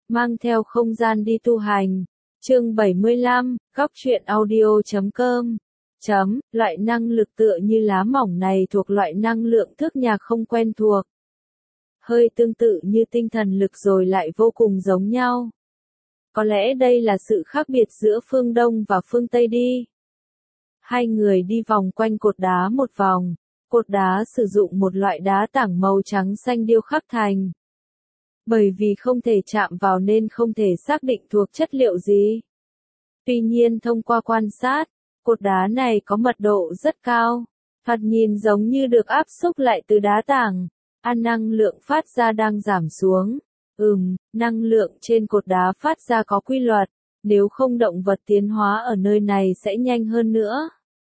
mang theo không gian đi tu hành. Chương 75, góc truyện audio.com. Loại năng lực tựa như lá mỏng này thuộc loại năng lượng thức nhạc không quen thuộc. Hơi tương tự như tinh thần lực rồi lại vô cùng giống nhau. Có lẽ đây là sự khác biệt giữa phương Đông và phương Tây đi. Hai người đi vòng quanh cột đá một vòng. Cột đá sử dụng một loại đá tảng màu trắng xanh điêu khắc thành. Bởi vì không thể chạm vào nên không thể xác định thuộc chất liệu gì. Tuy nhiên thông qua quan sát, cột đá này có mật độ rất cao, thoạt nhìn giống như được áp xúc lại từ đá tảng. Năng lượng phát ra đang giảm xuống. Năng lượng trên cột đá phát ra có quy luật, nếu không động vật tiến hóa ở nơi này sẽ nhanh hơn nữa.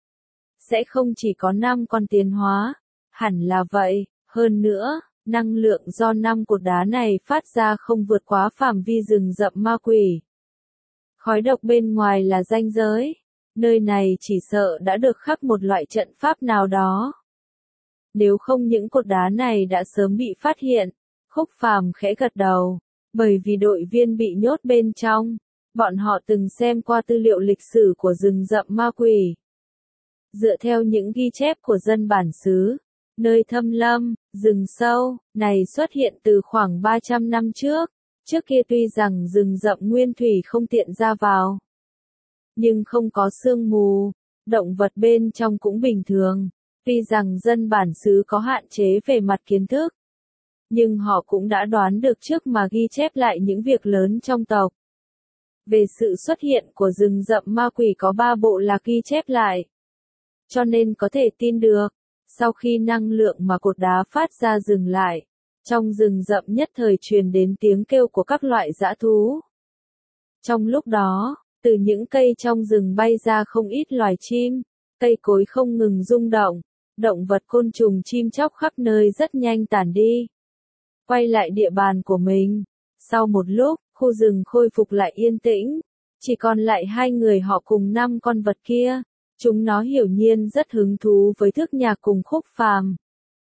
Sẽ không chỉ có 5 con tiến hóa, hẳn là vậy, hơn nữa, năng lượng do 5 cột đá này phát ra không vượt quá phạm vi rừng rậm ma quỷ. Khói độc bên ngoài là ranh giới, nơi này chỉ sợ đã được khắc một loại trận pháp nào đó. Nếu không những cột đá này đã sớm bị phát hiện. Khúc Phàm khẽ gật đầu, bởi vì đội viên bị nhốt bên trong, bọn họ từng xem qua tư liệu lịch sử của rừng rậm ma quỷ. Dựa theo những ghi chép của dân bản xứ, nơi thâm lâm, rừng sâu, này xuất hiện từ khoảng 300 năm trước. Trước kia tuy rằng rừng rậm nguyên thủy không tiện ra vào, nhưng không có sương mù, động vật bên trong cũng bình thường. Tuy rằng dân bản xứ có hạn chế về mặt kiến thức, nhưng họ cũng đã đoán được trước mà ghi chép lại những việc lớn trong tộc. Về sự xuất hiện của rừng rậm ma quỷ có 3 bộ lạc ghi chép lại. Cho nên có thể tin được, sau khi năng lượng mà cột đá phát ra dừng lại, trong rừng rậm nhất thời truyền đến tiếng kêu của các loại dã thú. Trong lúc đó, từ những cây trong rừng bay ra không ít loài chim, cây cối không ngừng rung động, động vật côn trùng chim chóc khắp nơi rất nhanh tản đi. Quay lại địa bàn của mình. Sau một lúc, khu rừng khôi phục lại yên tĩnh. Chỉ còn lại 2 người họ cùng 5 con vật kia. Chúng nó hiển nhiên rất hứng thú với Thước Nhạc cùng Khúc Phàm.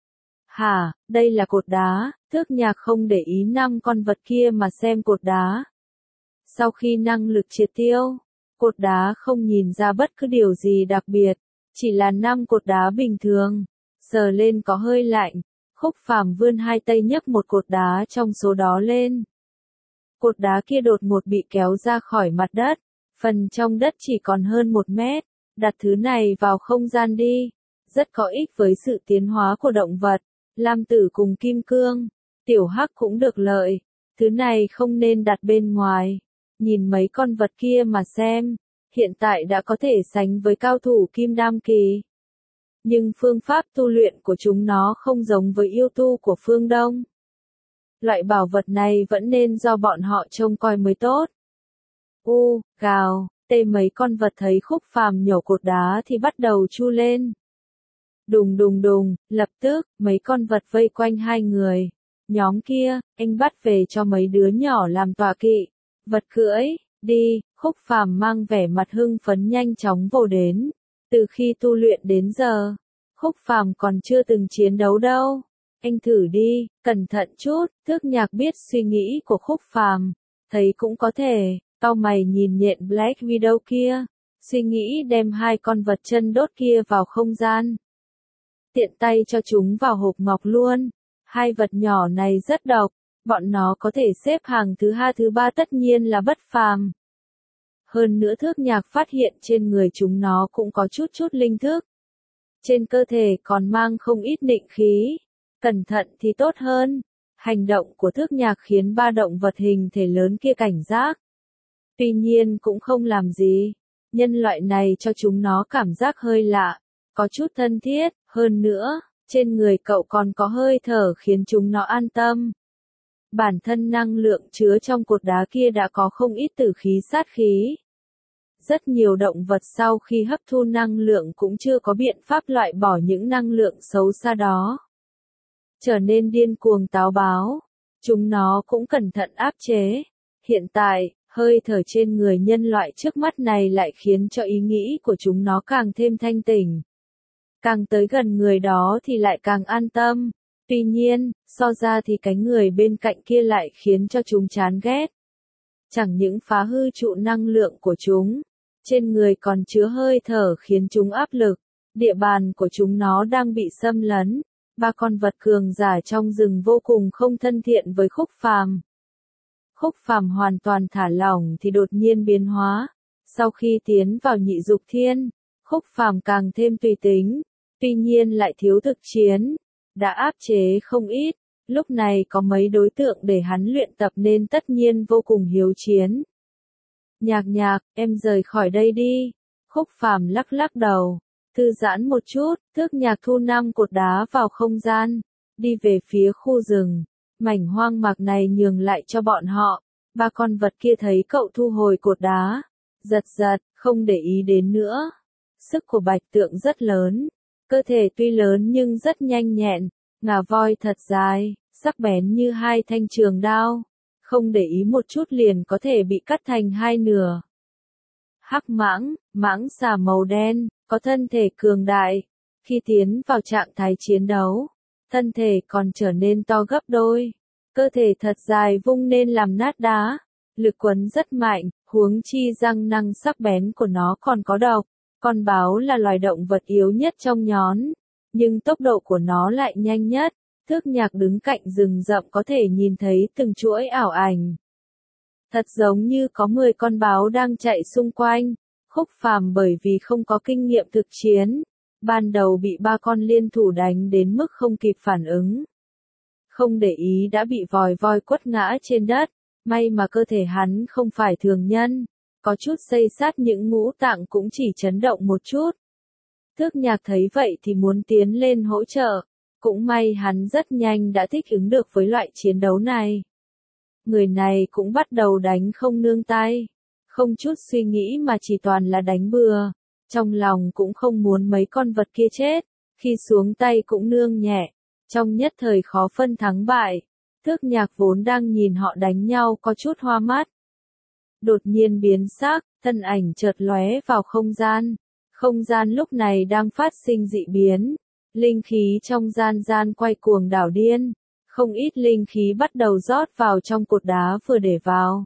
Hả, đây là cột đá. Thước Nhạc không để ý 5 con vật kia mà xem cột đá. Sau khi năng lực triệt tiêu, cột đá không nhìn ra bất cứ điều gì đặc biệt. Chỉ là 5 cột đá bình thường. Sờ lên có hơi lạnh. Khúc Phàm vươn 2 tay nhấc một cột đá trong số đó lên. Cột đá kia đột ngột bị kéo ra khỏi mặt đất. Phần trong đất chỉ còn hơn 1 mét. Đặt thứ này vào không gian đi. Rất có ích với sự tiến hóa của động vật. Lam Tử cùng Kim Cương. Tiểu Hắc cũng được lợi. Thứ này không nên đặt bên ngoài. Nhìn mấy con vật kia mà xem. Hiện tại đã có thể sánh với cao thủ Kim Đam Kỳ. Nhưng phương pháp tu luyện của chúng nó không giống với yêu tu của phương Đông. Loại bảo vật này vẫn nên do bọn họ trông coi mới tốt. Gào, mấy con vật thấy Khúc Phàm nhổ cột đá thì bắt đầu chu lên. Đùng đùng đùng, lập tức, mấy con vật vây quanh 2 người. Nhóm kia, anh bắt về cho mấy đứa nhỏ làm tọa kỵ. Vật cưỡi, đi, Khúc Phàm mang vẻ mặt hưng phấn nhanh chóng vồ đến. Từ khi tu luyện đến giờ, Khúc Phàm còn chưa từng chiến đấu đâu. Anh thử đi, cẩn thận chút. Thước Nhạc biết suy nghĩ của Khúc Phàm, thấy cũng có thể, cau mày nhìn nhện Black Widow kia, suy nghĩ đem 2 con vật chân đốt kia vào không gian. Tiện tay cho chúng vào hộp ngọc luôn. 2 vật nhỏ này rất độc, bọn nó có thể xếp hàng thứ 2 thứ 3 tất nhiên là bất phàm. Hơn nữa Thước Nhạc phát hiện trên người chúng nó cũng có chút linh thức. Trên cơ thể còn mang không ít nịnh khí. Cẩn thận thì tốt hơn. Hành động của Thước Nhạc khiến 3 động vật hình thể lớn kia cảnh giác. Tuy nhiên cũng không làm gì. Nhân loại này cho chúng nó cảm giác hơi lạ. Có chút thân thiết. Hơn nữa, trên người cậu còn có hơi thở khiến chúng nó an tâm. Bản thân năng lượng chứa trong cột đá kia đã có không ít tử khí sát khí. Rất nhiều động vật sau khi hấp thu năng lượng cũng chưa có biện pháp loại bỏ những năng lượng xấu xa đó. Trở nên điên cuồng táo báo. Chúng nó cũng cẩn thận áp chế. Hiện tại, hơi thở trên người nhân loại trước mắt này lại khiến cho ý nghĩ của chúng nó càng thêm thanh tỉnh. Càng tới gần người đó thì lại càng an tâm. Tuy nhiên, so ra thì cái người bên cạnh kia lại khiến cho chúng chán ghét. chẳng những phá hư trụ năng lượng của chúng, trên người còn chứa hơi thở khiến chúng áp lực, địa bàn của chúng nó đang bị xâm lấn. Ba con vật cường giả trong rừng vô cùng không thân thiện với Khúc Phàm. Khúc Phàm hoàn toàn thả lỏng thì đột nhiên biến hóa. Sau khi tiến vào nhị dục thiên, Khúc Phàm càng thêm tùy tính, tuy nhiên lại thiếu thực chiến, đã áp chế không ít, lúc này có mấy đối tượng để hắn luyện tập nên tất nhiên vô cùng hiếu chiến. Nhạc nhạc, em rời khỏi đây đi. Khúc Phàm lắc lắc đầu, thư giãn một chút, Thước Nhạc thu 5 cột đá vào không gian, đi về phía khu rừng, mảnh hoang mạc này nhường lại cho bọn họ. Ba con vật kia thấy cậu thu hồi cột đá, giật giật, không để ý đến nữa. Sức của Bạch Tượng rất lớn, cơ thể tuy lớn nhưng rất nhanh nhẹn, ngà voi thật dài, sắc bén như 2 thanh trường đao, không để ý một chút liền có thể bị cắt thành 2 nửa. Hắc mãng, mãng xà màu đen, có thân thể cường đại, khi tiến vào trạng thái chiến đấu, thân thể còn trở nên to gấp đôi, cơ thể thật dài vung nên làm nát đá, lực quấn rất mạnh, huống chi răng nanh sắc bén của nó còn có độc. Con báo là loài động vật yếu nhất trong nhóm, nhưng tốc độ của nó lại nhanh nhất. Thước Nhạc đứng cạnh rừng rậm có thể nhìn thấy từng chuỗi ảo ảnh. Thật giống như có 10 con báo đang chạy xung quanh. Khúc Phàm bởi vì không có kinh nghiệm thực chiến, ban đầu bị 3 con liên thủ đánh đến mức không kịp phản ứng. Không để ý đã bị vòi voi quất ngã trên đất, may mà cơ thể hắn không phải thường nhân, có chút xây sát những ngũ tạng cũng chỉ chấn động một chút. Thước Nhạc thấy vậy thì muốn tiến lên hỗ trợ, cũng may hắn rất nhanh đã thích ứng được với loại chiến đấu này. Người này cũng bắt đầu đánh không nương tay, không chút suy nghĩ mà chỉ toàn là đánh bừa, trong lòng cũng không muốn mấy con vật kia chết, khi xuống tay cũng nương nhẹ, trong nhất thời khó phân thắng bại. Thước Nhạc vốn đang nhìn họ đánh nhau có chút hoa mắt. Đột nhiên biến sắc, thân ảnh chợt lóe vào không gian lúc này đang phát sinh dị biến, linh khí trong gian quay cuồng đảo điên, không ít linh khí bắt đầu rót vào trong cột đá vừa để vào.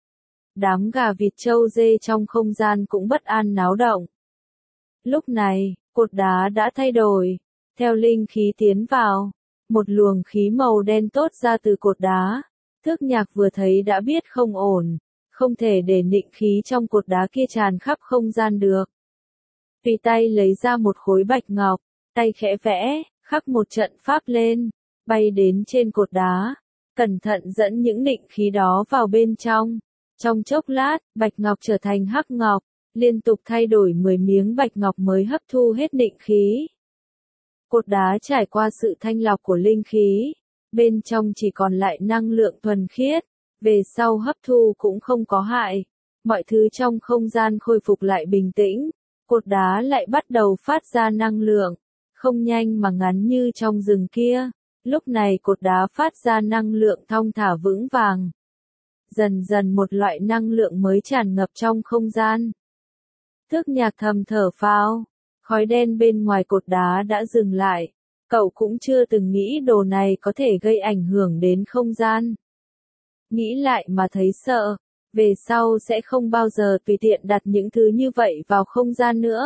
Đám gà vịt trâu dê trong không gian cũng bất an náo động. Lúc này, cột đá đã thay đổi, theo linh khí tiến vào, một luồng khí màu đen tốt ra từ cột đá. Thước Nhạc vừa thấy đã biết không ổn, không thể để nịnh khí trong cột đá kia tràn khắp không gian được. Tùy tay lấy ra một khối bạch ngọc, tay khẽ vẽ, khắc một trận pháp lên, bay đến trên cột đá, cẩn thận dẫn những nịnh khí đó vào bên trong. Trong chốc lát, bạch ngọc trở thành hắc ngọc, liên tục thay đổi 10 miếng bạch ngọc mới hấp thu hết nịnh khí. Cột đá trải qua sự thanh lọc của linh khí, bên trong chỉ còn lại năng lượng thuần khiết, về sau hấp thu cũng không có hại. Mọi thứ trong không gian khôi phục lại bình tĩnh, cột đá lại bắt đầu phát ra năng lượng, không nhanh mà ngắn như trong rừng kia. Lúc này cột đá phát ra năng lượng thong thả vững vàng. Dần dần một loại năng lượng mới tràn ngập trong không gian. Thước Nhạc thầm thở phào, khói đen bên ngoài cột đá đã dừng lại. Cậu cũng chưa từng nghĩ đồ này có thể gây ảnh hưởng đến không gian. Nghĩ lại mà thấy sợ, về sau sẽ không bao giờ tùy tiện đặt những thứ như vậy vào không gian nữa.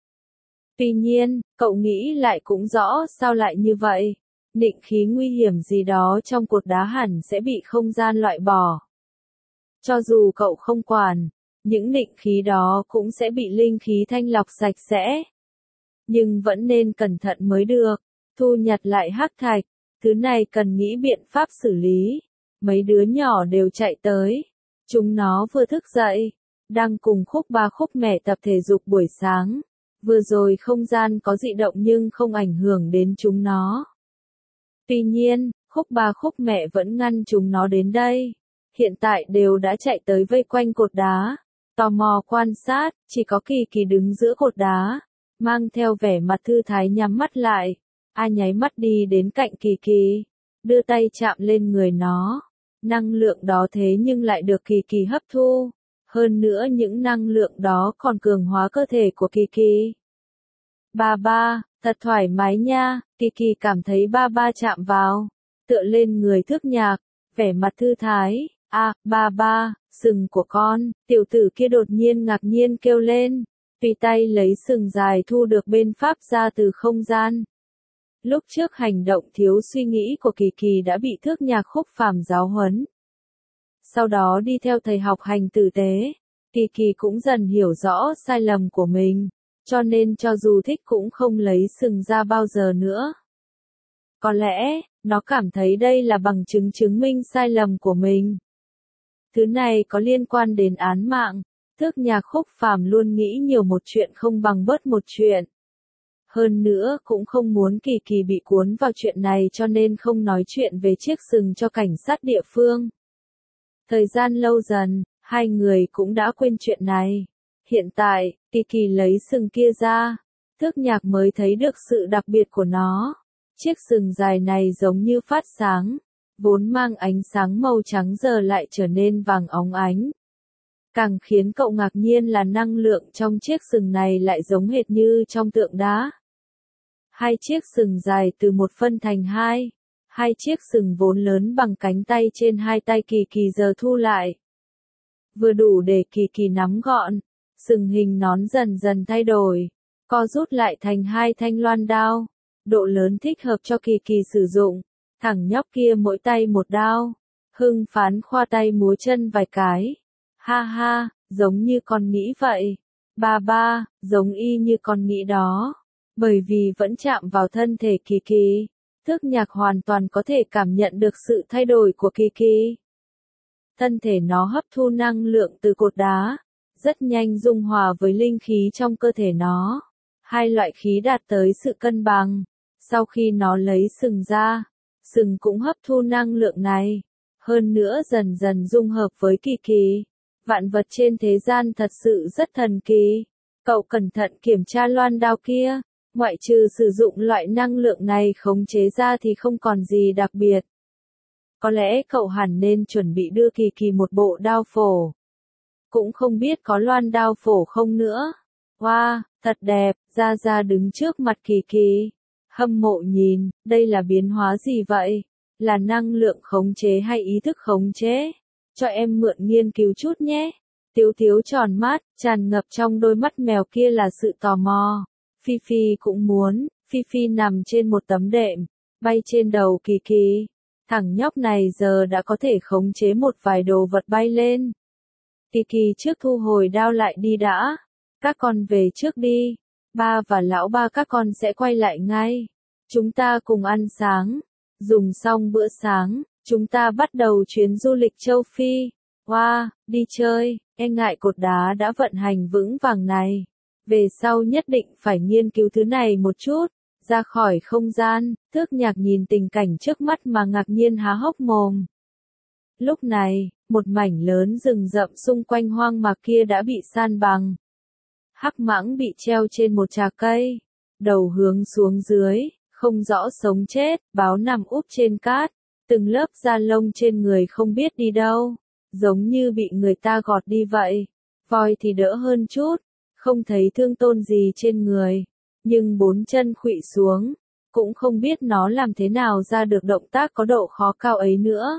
Tuy nhiên, cậu nghĩ lại cũng rõ sao lại như vậy. Nịnh khí nguy hiểm gì đó trong cột đá hẳn sẽ bị không gian loại bỏ. Cho dù cậu không quản, những nịnh khí đó cũng sẽ bị linh khí thanh lọc sạch sẽ. Nhưng vẫn nên cẩn thận mới được. Thu nhặt lại hắc thạch, thứ này cần nghĩ biện pháp xử lý. Mấy đứa nhỏ đều chạy tới. Chúng nó vừa thức dậy, đang cùng Khúc Ba Khúc Mẹ tập thể dục buổi sáng. Vừa rồi không gian có dị động nhưng không ảnh hưởng đến chúng nó. Tuy nhiên, Khúc Ba Khúc Mẹ vẫn ngăn chúng nó đến đây. Hiện tại đều đã chạy tới vây quanh cột đá, tò mò quan sát, chỉ có Kỳ Kỳ đứng giữa cột đá, mang theo vẻ mặt thư thái nhắm mắt lại. Ai nháy mắt đi đến cạnh Kỳ Kỳ, đưa tay chạm lên người nó. Năng lượng đó thế nhưng lại được Kỳ Kỳ hấp thu. Hơn nữa những năng lượng đó còn cường hóa cơ thể của Kỳ Kỳ. Ba ba, thật thoải mái nha, Kỳ Kỳ cảm thấy ba ba chạm vào, tựa lên người Thước Nhạc, vẻ mặt thư thái, Ba ba, sừng của con, tiểu tử kia đột nhiên ngạc nhiên kêu lên, tùy tay lấy sừng dài thu được bên pháp ra từ không gian. Lúc trước hành động thiếu suy nghĩ của Kỳ Kỳ đã bị Thước Nhạc Khúc Phàm giáo huấn. Sau đó đi theo thầy học hành tử tế, Kỳ Kỳ cũng dần hiểu rõ sai lầm của mình, cho nên cho dù thích cũng không lấy sừng ra bao giờ nữa. Có lẽ, nó cảm thấy đây là bằng chứng chứng minh sai lầm của mình. Thứ này có liên quan đến án mạng, Thước Nhạc Khúc Phàm luôn nghĩ nhiều một chuyện không bằng bớt một chuyện. Hơn nữa cũng không muốn Kỳ Kỳ bị cuốn vào chuyện này cho nên không nói chuyện về chiếc sừng cho cảnh sát địa phương. Thời gian lâu dần, hai người cũng đã quên chuyện này. Hiện tại, Kỳ Kỳ lấy sừng kia ra, Thước Nhạc mới thấy được sự đặc biệt của nó. Chiếc sừng dài này giống như phát sáng, vốn mang ánh sáng màu trắng giờ lại trở nên vàng óng ánh. Càng khiến cậu ngạc nhiên là năng lượng trong chiếc sừng này lại giống hệt như trong tượng đá. Hai chiếc sừng dài từ một phân thành hai. Hai chiếc sừng vốn lớn bằng cánh tay trên hai tay Kỳ Kỳ giờ thu lại. Vừa đủ để Kỳ Kỳ nắm gọn, sừng hình nón dần dần thay đổi, co rút lại thành hai thanh loan đao. Độ lớn thích hợp cho Kỳ Kỳ sử dụng, thằng nhóc kia mỗi tay một đao, hưng phấn khoa tay múa chân vài cái. Ha ha, giống như con nghĩ vậy. Ba ba, giống y như con nghĩ đó. Bởi vì vẫn chạm vào thân thể Kỳ Kỳ, Thước Nhạc hoàn toàn có thể cảm nhận được sự thay đổi của Kỳ Kỳ. Thân thể nó hấp thu năng lượng từ cột đá, rất nhanh dung hòa với linh khí trong cơ thể nó. Hai loại khí đạt tới sự cân bằng. Sau khi nó lấy sừng ra, sừng cũng hấp thu năng lượng này. Hơn nữa dần dần dung hợp với Kỳ Kỳ. Vạn vật trên thế gian thật sự rất thần kỳ. Cậu cẩn thận kiểm tra loan đao kia. Ngoại trừ sử dụng loại năng lượng này khống chế ra thì không còn gì đặc biệt. Có lẽ cậu hẳn nên chuẩn bị đưa Kỳ Kỳ một bộ đao phổ. Cũng không biết có loan đao phổ không nữa. Wow, thật đẹp, Gia Gia đứng trước mặt Kỳ Kỳ. Hâm mộ nhìn, đây là biến hóa gì vậy? Là năng lượng khống chế hay ý thức khống chế? Cho em mượn nghiên cứu chút nhé. Tiếu Tiếu tròn mắt, tràn ngập trong đôi mắt mèo kia là sự tò mò. Phi Phi cũng muốn, Phi Phi nằm trên một tấm đệm, bay trên đầu Kỳ Kỳ. Thằng nhóc này giờ đã có thể khống chế một vài đồ vật bay lên. Kỳ Kỳ trước thu hồi đao lại đi đã. Các con về trước đi. Ba và lão ba các con sẽ quay lại ngay. Chúng ta cùng ăn sáng. Dùng xong bữa sáng, chúng ta bắt đầu chuyến du lịch châu Phi. Wow, đi chơi, e ngại cột đá đã vận hành vững vàng này. Về sau nhất định phải nghiên cứu thứ này một chút. Ra khỏi không gian, Thước Nhạc nhìn tình cảnh trước mắt mà ngạc nhiên há hốc mồm. Lúc này, một mảnh lớn rừng rậm xung quanh hoang mạc kia đã bị san bằng. Hắc mãng bị treo trên một trà cây, đầu hướng xuống dưới, không rõ sống chết, báo nằm úp trên cát, từng lớp da lông trên người không biết đi đâu, giống như bị người ta gọt đi vậy. Voi thì đỡ hơn chút, không thấy thương tổn gì trên người, nhưng bốn chân khuỵu xuống, cũng không biết nó làm thế nào ra được động tác có độ khó cao ấy nữa.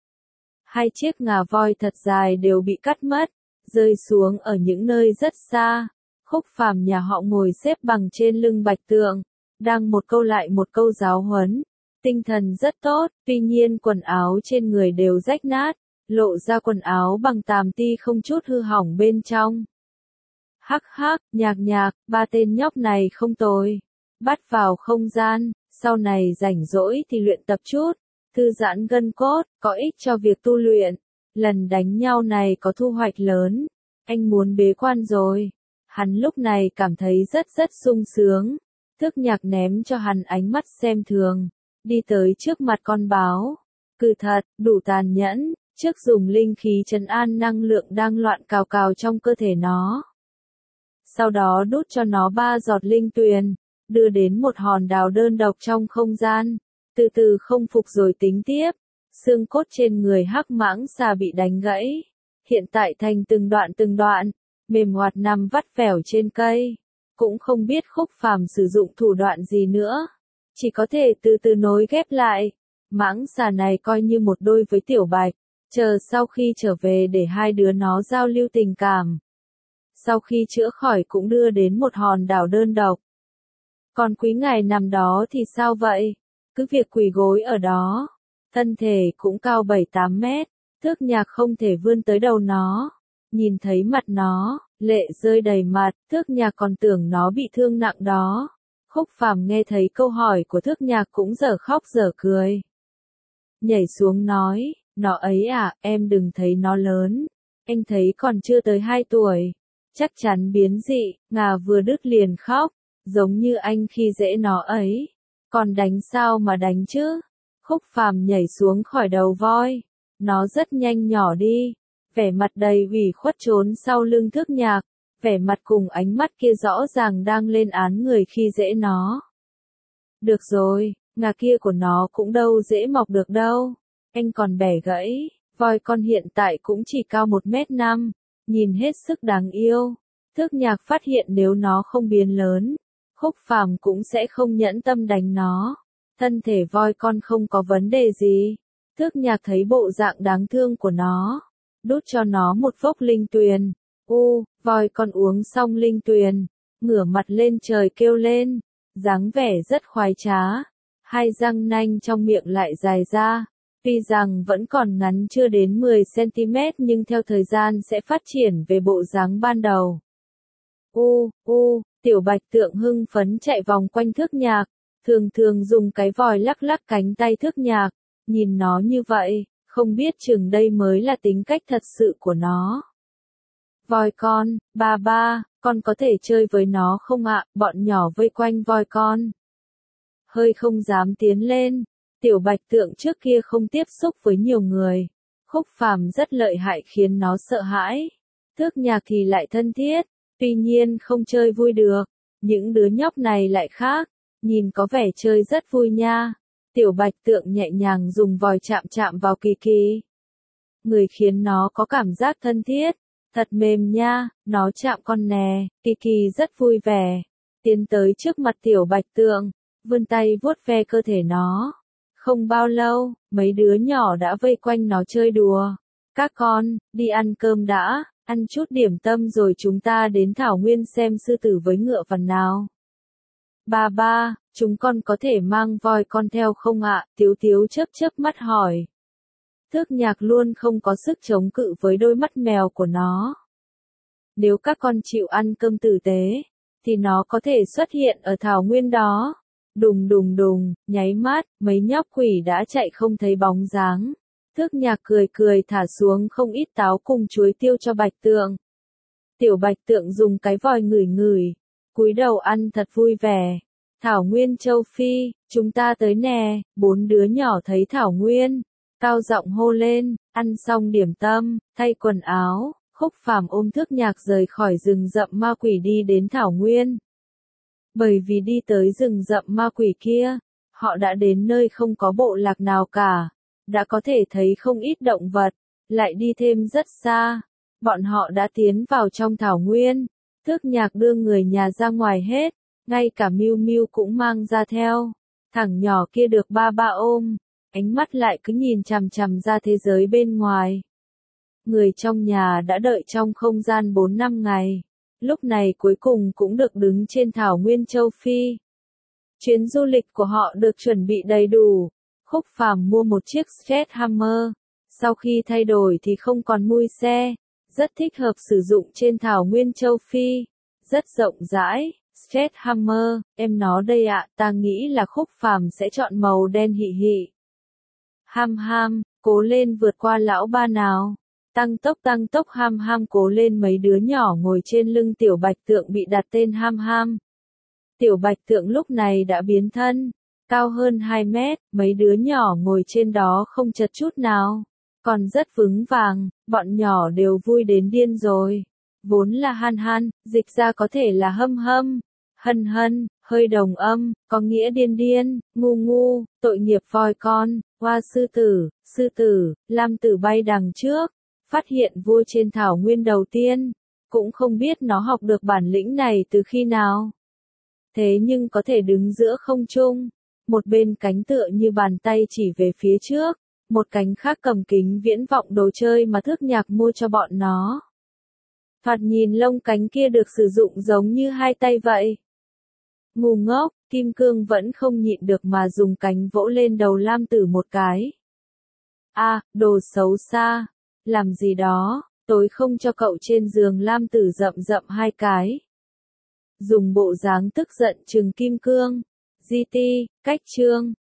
Hai chiếc ngà voi thật dài đều bị cắt mất, rơi xuống ở những nơi rất xa. Khúc Phàm nhà họ ngồi xếp bằng trên lưng bạch tượng, đang một câu lại một câu giáo huấn. Tinh thần rất tốt, tuy nhiên quần áo trên người đều rách nát, lộ ra quần áo bằng tàm ti không chút hư hỏng bên trong. Hắc hắc, Nhạc Nhạc, ba tên nhóc này không tồi. Bắt vào không gian, sau này rảnh rỗi thì luyện tập chút, thư giãn gân cốt, có ích cho việc tu luyện. Lần đánh nhau này có thu hoạch lớn. Anh muốn bế quan rồi. Hắn lúc này cảm thấy rất sung sướng. Thước Nhạc ném cho hắn ánh mắt xem thường. Đi tới trước mặt con báo. Cừ thật, đủ tàn nhẫn. Trước dùng linh khí trấn an năng lượng đang loạn cào cào trong cơ thể nó. Sau đó đút cho nó 3 giọt linh tuyền. Đưa đến một hòn đảo đơn độc trong không gian. Từ từ không phục rồi tính tiếp. Xương cốt trên người hắc mãng xà bị đánh gãy. Hiện tại thành từng đoạn. Mềm hoạt nằm vắt vẻo trên cây. Cũng không biết Khúc Phàm sử dụng thủ đoạn gì nữa. Chỉ có thể từ từ nối ghép lại. Mãng xà này coi như một đôi với Tiểu Bạch. chờ sau khi trở về để hai đứa nó giao lưu tình cảm. Sau khi chữa khỏi cũng đưa đến một hòn đảo đơn độc. Còn quý ngài nằm đó thì sao vậy? Cứ việc quỳ gối ở đó. Thân thể cũng cao 7-8 mét, Thước Nhạc không thể vươn tới đầu nó. Nhìn thấy mặt nó, lệ rơi đầy mặt, Thước Nhạc còn tưởng nó bị thương nặng đó. Khúc Phàm nghe thấy câu hỏi của Thước Nhạc cũng dở khóc dở cười. Nhảy xuống nói, nó ấy à, em đừng thấy nó lớn. Anh thấy còn chưa tới 2 tuổi. Chắc chắn biến dị, ngà vừa đứt liền khóc, giống như anh khi dễ nó ấy. Còn đánh sao mà đánh chứ? Khúc Phàm nhảy xuống khỏi đầu voi. Nó rất nhanh nhỏ đi, vẻ mặt đầy ủy khuất trốn sau lưng Thước Nhạc, vẻ mặt cùng ánh mắt kia rõ ràng đang lên án người khi dễ nó. Được rồi, ngà kia của nó cũng đâu dễ mọc được đâu, anh còn bẻ gãy, voi con hiện tại cũng chỉ cao 1m5, nhìn hết sức đáng yêu. Thước Nhạc phát hiện nếu nó không biến lớn, Khúc Phàm cũng sẽ không nhẫn tâm đánh nó. Thân thể voi con không có vấn đề gì. Thước Nhạc thấy bộ dạng đáng thương của nó, đút cho nó một vốc linh tuyền. Voi con uống xong linh tuyền, ngửa mặt lên trời kêu lên, dáng vẻ rất khoái trá. Hai răng nanh trong miệng lại dài ra, tuy rằng vẫn còn ngắn chưa đến 10 cm nhưng theo thời gian sẽ phát triển về bộ dáng ban đầu. Tiểu Bạch Tượng hưng phấn chạy vòng quanh Thước Nhạc, thường thường dùng cái vòi lắc lắc cánh tay Thước Nhạc. Nhìn nó như vậy, không biết chừng đây mới là tính cách thật sự của nó. Voi con, ba, con có thể chơi với nó không ạ? Bọn nhỏ vây quanh voi con. Hơi không dám tiến lên, Tiểu Bạch Tượng trước kia không tiếp xúc với nhiều người. Khúc Phàm rất lợi hại khiến nó sợ hãi. Thước Nhạc thì lại thân thiết, tuy nhiên không chơi vui được. Những đứa nhóc này lại khác, nhìn có vẻ chơi rất vui nha. Tiểu Bạch Tượng nhẹ nhàng dùng vòi chạm chạm vào Kỳ Kỳ. Người khiến nó có cảm giác thân thiết, thật mềm nha, nó chạm con nè, Kỳ Kỳ rất vui vẻ. Tiến tới trước mặt Tiểu Bạch Tượng, vươn tay vuốt ve cơ thể nó. Không bao lâu, mấy đứa nhỏ đã vây quanh nó chơi đùa. Các con, đi ăn cơm đã, ăn chút điểm tâm rồi chúng ta đến thảo nguyên xem sư tử với ngựa phần nào. Ba, chúng con có thể mang voi con theo không ạ? Tiếu Tiếu chớp mắt hỏi. Thước Nhạc luôn không có sức chống cự với đôi mắt mèo của nó. Nếu các con chịu ăn cơm tử tế, thì nó có thể xuất hiện ở thảo nguyên đó. Đùng, nháy mắt, mấy nhóc quỷ đã chạy không thấy bóng dáng. Thước Nhạc cười thả xuống không ít táo cùng chuối tiêu cho Bạch Tượng. Tiểu Bạch Tượng dùng cái vòi ngửi, cúi đầu ăn thật vui vẻ. Thảo nguyên châu Phi, chúng ta tới nè. 4 đứa nhỏ thấy thảo nguyên, cao giọng hô lên. Ăn xong điểm tâm, thay quần áo, Khúc Phàm ôm Thước Nhạc rời khỏi rừng rậm ma quỷ đi đến thảo nguyên. Bởi vì đi tới rừng rậm ma quỷ kia, họ đã đến nơi không có bộ lạc nào cả, đã có thể thấy không ít động vật, lại đi thêm rất xa. Bọn họ đã tiến vào trong thảo nguyên. Thước Nhạc đưa người nhà ra ngoài hết, ngay cả Miu Miu cũng mang ra theo. Thằng nhỏ kia được ba ôm, ánh mắt lại cứ nhìn chằm chằm ra thế giới bên ngoài. Người trong nhà đã đợi trong không gian 4-5 ngày, lúc này cuối cùng cũng được đứng trên thảo nguyên châu Phi. Chuyến du lịch của họ được chuẩn bị đầy đủ. Khúc Phàm mua một chiếc Sledgehammer, sau khi thay đổi thì không còn mui xe, rất thích hợp sử dụng trên thảo nguyên châu Phi, rất rộng rãi. Sledgehammer, em nó đây ạ, ta nghĩ là Khúc Phàm sẽ chọn màu đen hị hị. Ham, cố lên vượt qua lão ba nào. Tăng tốc ham cố lên. Mấy đứa nhỏ ngồi trên lưng Tiểu Bạch Tượng bị đặt tên ham. Tiểu Bạch Tượng lúc này đã biến thân, cao hơn 2 mét, mấy đứa nhỏ ngồi trên đó không chật chút nào, còn rất vững vàng, bọn nhỏ đều vui đến điên rồi. Vốn là han, dịch ra có thể là hân, hơi đồng âm, có nghĩa điên, ngu, tội nghiệp voi con, hoa sư tử, lam tử bay đằng trước, phát hiện vua trên thảo nguyên đầu tiên, cũng không biết nó học được bản lĩnh này từ khi nào. Thế nhưng có thể đứng giữa không trung, một bên cánh tựa như bàn tay chỉ về phía trước, một cánh khác cầm kính viễn vọng đồ chơi mà Thước Nhạc mua cho bọn nó. Thoạt nhìn lông cánh kia được sử dụng giống như hai tay vậy. Ngu ngốc, Kim Cương vẫn không nhịn được mà dùng cánh vỗ lên đầu Lam Tử một cái. À, đồ xấu xa, làm gì đó, tối không cho cậu trên giường. Lam Tử rậm rậm hai cái. Dùng bộ dáng tức giận trừng Kim Cương. GT, cách chương.